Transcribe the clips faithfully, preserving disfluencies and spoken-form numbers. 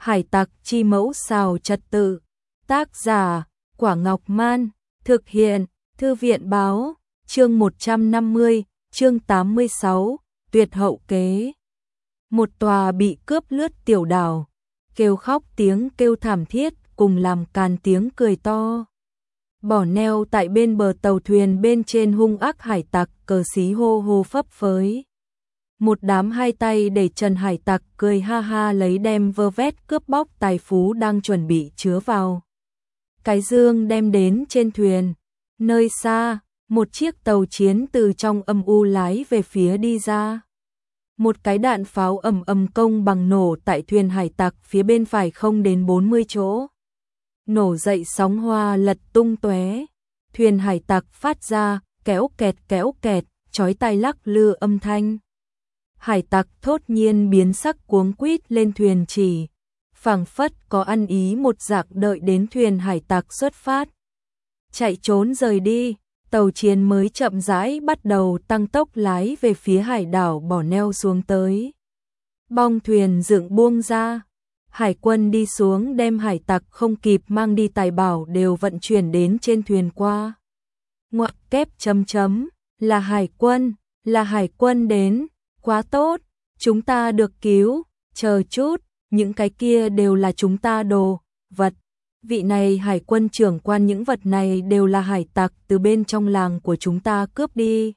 Hải tặc chi mẫu xào trật tự. Tác giả Quả Ngọc Man. Thực hiện Thư viện Báo. Chương một trăm năm mươi, chương tám mươi sáu, tuyệt hậu kế. Một tòa bị cướp lướt tiểu đảo, kêu khóc tiếng kêu thảm thiết cùng làm càn tiếng cười to. Bỏ neo tại bên bờ tàu thuyền bên trên hung ác hải tặc cờ xí hô hô phấp phới. Một đám hai tay để trần hải tặc cười ha ha lấy đem vơ vét cướp bóc tài phú đang chuẩn bị chứa vào cái dương đem đến trên thuyền. Nơi xa, một chiếc tàu chiến từ trong âm u lái về phía đi ra. Một cái đạn pháo ầm ầm công bằng nổ tại thuyền hải tặc phía bên phải không đến bốn mươi chỗ. Nổ dậy sóng hoa lật tung tóe. Thuyền hải tặc phát ra kéo kẹt kéo kẹt, chói tai lắc lư âm thanh. Hải tặc thốt nhiên biến sắc cuống quýt lên thuyền chỉ, phảng phất có ăn ý một dạng đợi đến thuyền hải tặc xuất phát. Chạy trốn rời đi, tàu chiến mới chậm rãi bắt đầu tăng tốc lái về phía hải đảo bỏ neo xuống tới. Bong thuyền dựng buông ra, hải quân đi xuống đem hải tặc không kịp mang đi tài bảo đều vận chuyển đến trên thuyền qua. Ngoặc kép chấm chấm, là hải quân, là hải quân đến, quá tốt, chúng ta được cứu, chờ chút, những cái kia đều là chúng ta đồ, vật. Vị này hải quân trưởng quan, những vật này đều là hải tặc từ bên trong làng của chúng ta cướp đi.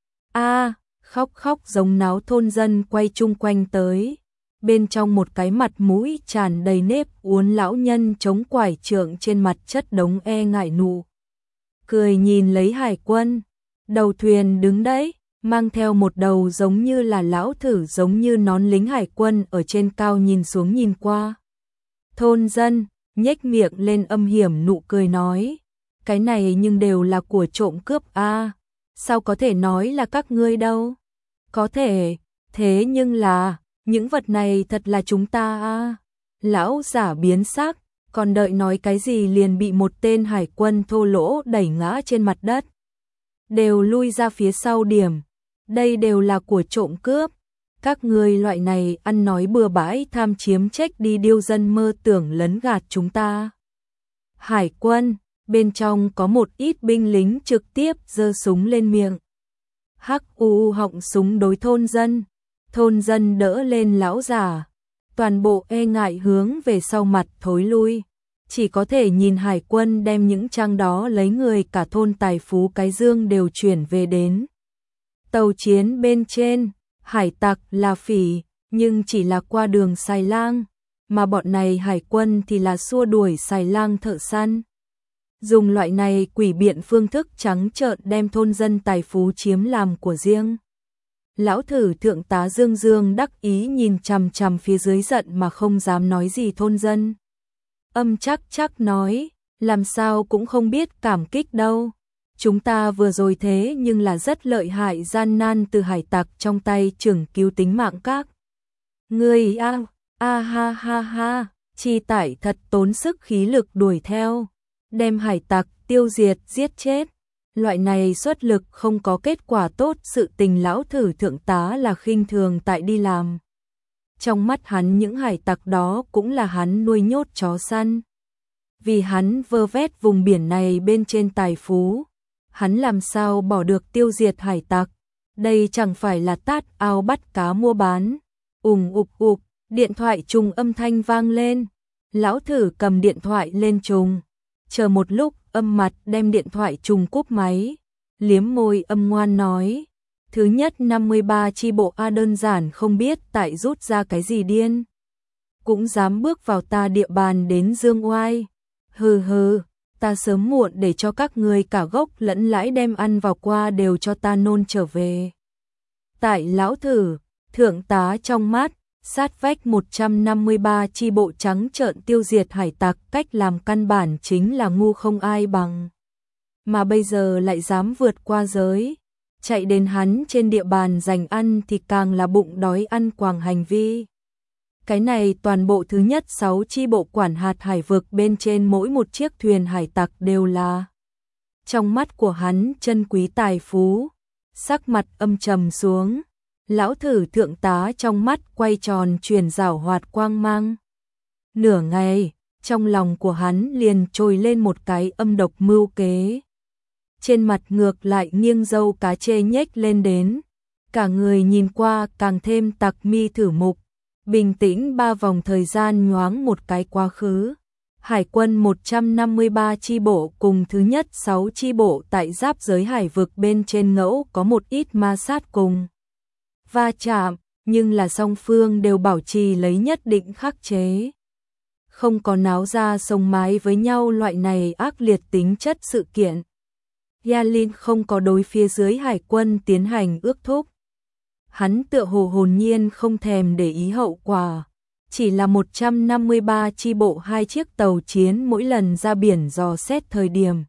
A, khóc khóc giống náo thôn dân quay chung quanh tới. Bên trong một cái mặt mũi tràn đầy nếp uốn lão nhân chống quải trượng trên mặt chất đống e ngại nụ cười nhìn lấy hải quân. Đầu thuyền đứng đấy, mang theo một đầu giống như là lão thử giống như nón lính hải quân ở trên cao nhìn xuống nhìn qua. Thôn dân nhếch miệng lên âm hiểm nụ cười nói, cái này nhưng đều là của trộm cướp a, à, sao có thể nói là các ngươi đâu? Có thể, thế nhưng là, những vật này thật là chúng ta a. À. Lão giả biến sắc, còn đợi nói cái gì liền bị một tên hải quân thô lỗ đẩy ngã trên mặt đất. Đều lui ra phía sau điểm, đây đều là của trộm cướp. Các ngươi loại này ăn nói bừa bãi tham chiếm trách đi điêu dân mơ tưởng lấn gạt chúng ta. Hải quân, bên trong có một ít binh lính trực tiếp giơ súng lên miệng. Hắc u họng súng đối thôn dân, thôn dân đỡ lên lão giả, toàn bộ e ngại hướng về sau mặt thối lui. Chỉ có thể nhìn hải quân đem những trang đó lấy người cả thôn tài phú cái dương đều chuyển về đến. Tàu chiến bên trên, hải tặc là phỉ, nhưng chỉ là qua đường xài lang, mà bọn này hải quân thì là xua đuổi xài lang thợ săn. Dùng loại này quỷ biện phương thức trắng trợn đem thôn dân tài phú chiếm làm của riêng. Lão thử thượng tá Dương Dương đắc ý nhìn chằm chằm phía dưới giận mà không dám nói gì thôn dân. Âm chắc chắc nói, làm sao cũng không biết cảm kích đâu. Chúng ta vừa rồi thế nhưng là rất lợi hại gian nan từ hải tặc trong tay trưởng cứu tính mạng các. Ngươi a, a ha ha ha, chi tải thật tốn sức khí lực đuổi theo, đem hải tặc tiêu diệt giết chết. Loại này xuất lực không có kết quả tốt, sự tình lão thử thượng tá là khinh thường tại đi làm. Trong mắt hắn những hải tặc đó cũng là hắn nuôi nhốt chó săn. Vì hắn vơ vét vùng biển này bên trên tài phú, hắn làm sao bỏ được tiêu diệt hải tặc. Đây chẳng phải là tát ao bắt cá mua bán. Ùng ục ục, điện thoại trùng âm thanh vang lên. Lão thử cầm điện thoại lên trùng. Chờ một lúc âm mặt đem điện thoại trùng cúp máy. Liếm môi âm ngoan nói, thứ nhất năm mươi ba chi bộ A đơn giản không biết tại rút ra cái gì điên. Cũng dám bước vào ta địa bàn đến dương oai. Hừ hừ, ta sớm muộn để cho các ngươi cả gốc lẫn lãi đem ăn vào qua đều cho ta nôn trở về. Tại lão thử, thượng tá trong mắt, sát vách một trăm năm mươi ba chi bộ trắng trợn tiêu diệt hải tặc, cách làm căn bản chính là ngu không ai bằng. Mà bây giờ lại dám vượt qua giới, chạy đến hắn trên địa bàn giành ăn thì càng là bụng đói ăn quàng hành vi. Cái này toàn bộ thứ nhất sáu chi bộ quản hạt hải vực bên trên mỗi một chiếc thuyền hải tặc đều là trong mắt của hắn chân quý tài phú. Sắc mặt âm trầm xuống, lão thử thượng tá trong mắt quay tròn truyền rảo hoạt quang mang. Nửa ngày, trong lòng của hắn liền trồi lên một cái âm độc mưu kế. Trên mặt ngược lại nghiêng râu cá chê nhếch lên đến, cả người nhìn qua càng thêm tặc mi thử mục, bình tĩnh ba vòng thời gian nhoáng một cái quá khứ. Hải quân một trăm năm mươi ba chi bộ cùng thứ nhất sáu chi bộ tại giáp giới hải vực bên trên ngẫu có một ít ma sát cùng va chạm, nhưng là song phương đều bảo trì lấy nhất định khắc chế. Không có náo ra sông mái với nhau loại này ác liệt tính chất sự kiện. Yalin không có đối phía dưới hải quân tiến hành ước thúc. Hắn tựa hồ hồn nhiên không thèm để ý hậu quả. Chỉ là một trăm năm mươi ba chi bộ hai chiếc tàu chiến mỗi lần ra biển dò xét thời điểm.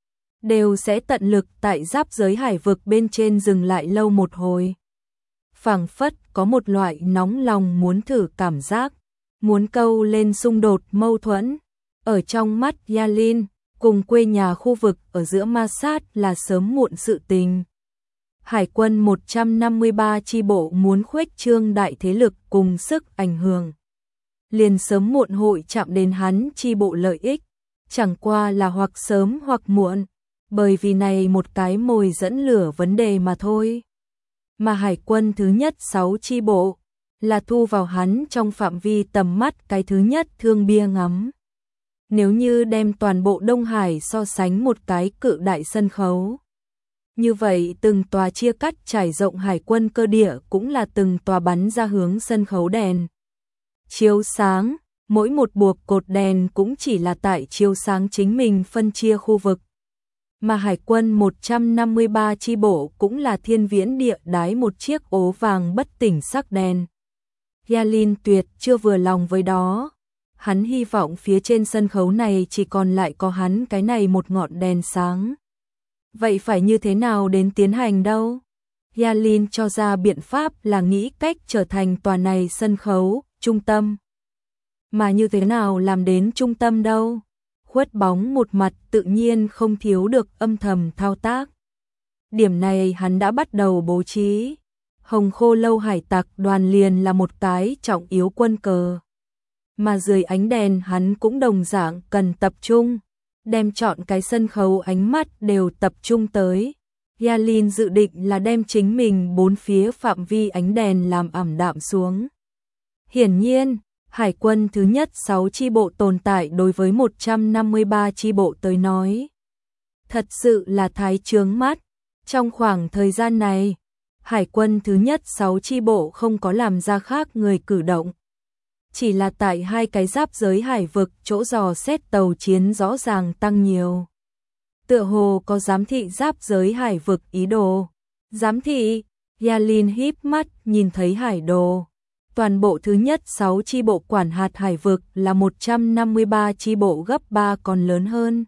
Đều sẽ tận lực tại giáp giới hải vực bên trên dừng lại lâu một hồi. Phảng phất có một loại nóng lòng muốn thử cảm giác. Muốn câu lên xung đột mâu thuẫn. Ở trong mắt Yalin, cùng quê nhà khu vực ở giữa ma sát là sớm muộn sự tình. Hải quân một trăm năm mươi ba chi bộ muốn khuếch trương đại thế lực cùng sức ảnh hưởng. Liền sớm muộn hội chạm đến hắn chi bộ lợi ích, chẳng qua là hoặc sớm hoặc muộn, bởi vì này một cái mồi dẫn lửa vấn đề mà thôi. Mà hải quân thứ nhất sáu chi bộ, là thu vào hắn trong phạm vi tầm mắt cái thứ nhất thương bia ngắm. Nếu như đem toàn bộ Đông Hải so sánh một cái cự đại sân khấu. Như vậy từng tòa chia cắt trải rộng hải quân cơ địa cũng là từng tòa bắn ra hướng sân khấu đèn. Chiếu sáng, mỗi một buộc cột đèn cũng chỉ là tại chiếu sáng chính mình phân chia khu vực. Mà hải quân một trăm năm mươi ba chi bộ cũng là thiên viễn địa đái một chiếc ố vàng bất tỉnh sắc đèn. Yalin tuyệt chưa vừa lòng với đó. Hắn hy vọng phía trên sân khấu này chỉ còn lại có hắn cái này một ngọn đèn sáng. Vậy phải như thế nào đến tiến hành đâu? Yalin cho ra biện pháp là nghĩ cách trở thành tòa này sân khấu, trung tâm. Mà như thế nào làm đến trung tâm đâu? Khuất bóng một mặt tự nhiên không thiếu được âm thầm thao tác. Điểm này hắn đã bắt đầu bố trí. Hồng Khô Lâu hải tặc đoàn liền là một cái trọng yếu quân cờ. Mà dưới ánh đèn hắn cũng đồng dạng cần tập trung, đem chọn cái sân khấu ánh mắt đều tập trung tới. Yalin dự định là đem chính mình bốn phía phạm vi ánh đèn làm ảm đạm xuống. Hiển nhiên, hải quân thứ nhất sáu chi bộ tồn tại đối với một trăm năm mươi ba chi bộ tới nói. Thật sự là thái chướng mắt. Trong khoảng thời gian này, hải quân thứ nhất sáu chi bộ không có làm ra khác người cử động. Chỉ là tại hai cái giáp giới hải vực chỗ dò xét tàu chiến rõ ràng tăng nhiều. Tựa hồ có giám thị giáp giới hải vực ý đồ. Giám thị, Yalin híp mắt nhìn thấy hải đồ. Toàn bộ thứ nhất sáu chi bộ quản hạt hải vực là một trăm năm mươi ba chi bộ gấp ba còn lớn hơn.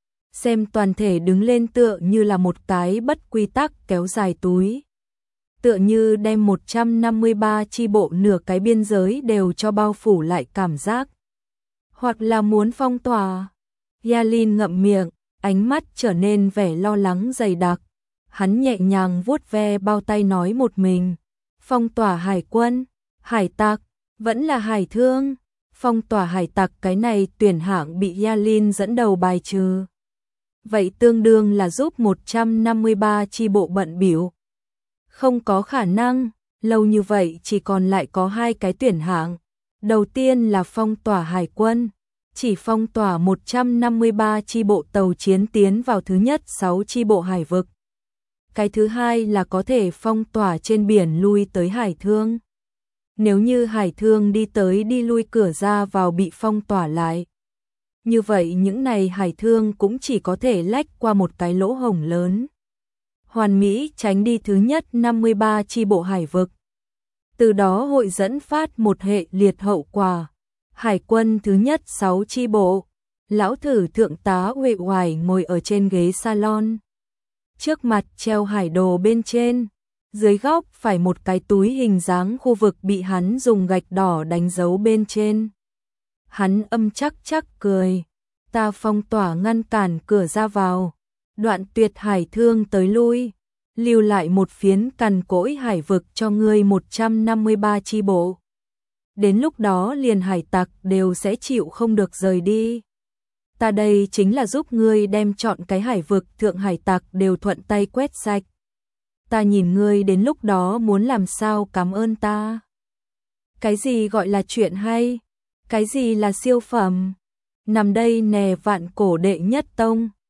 Xem toàn thể đứng lên tựa như là một cái bất quy tắc kéo dài túi. Tựa như đem một trăm năm mươi ba chi bộ nửa cái biên giới đều cho bao phủ lại cảm giác. Hoặc là muốn phong tỏa. Yalin ngậm miệng, ánh mắt trở nên vẻ lo lắng dày đặc. Hắn nhẹ nhàng vuốt ve bao tay nói một mình. Phong tỏa hải quân, hải tặc, vẫn là hải thương. Phong tỏa hải tặc cái này tuyển hạng bị Yalin dẫn đầu bài trừ. Vậy tương đương là giúp một trăm năm mươi ba chi bộ bận bịu. Không có khả năng, lâu như vậy chỉ còn lại có hai cái tuyển hạng. Đầu tiên là phong tỏa hải quân, chỉ phong tỏa một trăm năm mươi ba chi bộ tàu chiến tiến vào thứ nhất sáu chi bộ hải vực. Cái thứ hai là có thể phong tỏa trên biển lui tới hải thương. Nếu như hải thương đi tới đi lui cửa ra vào bị phong tỏa lại. Như vậy những này hải thương cũng chỉ có thể lách qua một cái lỗ hổng lớn. Hoàn mỹ tránh đi thứ nhất năm mươi ba chi bộ hải vực. Từ đó hội dẫn phát một hệ liệt hậu quả. Hải quân thứ nhất sáu chi bộ. Lão thử thượng tá Uệ Hoài ngồi ở trên ghế salon. Trước mặt treo hải đồ bên trên. Dưới góc phải một cái túi hình dáng khu vực bị hắn dùng gạch đỏ đánh dấu bên trên. Hắn âm chắc chắc cười. Ta phong tỏa ngăn cản cửa ra vào. Đoạn tuyệt hải thương tới lui. Lưu lại một phiến cằn cỗi hải vực cho ngươi một trăm năm mươi ba chi bộ. đến lúc đó liền hải tặc đều sẽ chịu không được rời đi. Ta đây chính là giúp ngươi đem chọn cái hải vực thượng hải tặc đều thuận tay quét sạch. Ta nhìn ngươi đến lúc đó muốn làm sao cảm ơn ta. Cái gì gọi là chuyện hay? Cái gì là siêu phẩm? Nằm đây nè vạn cổ đệ nhất tông.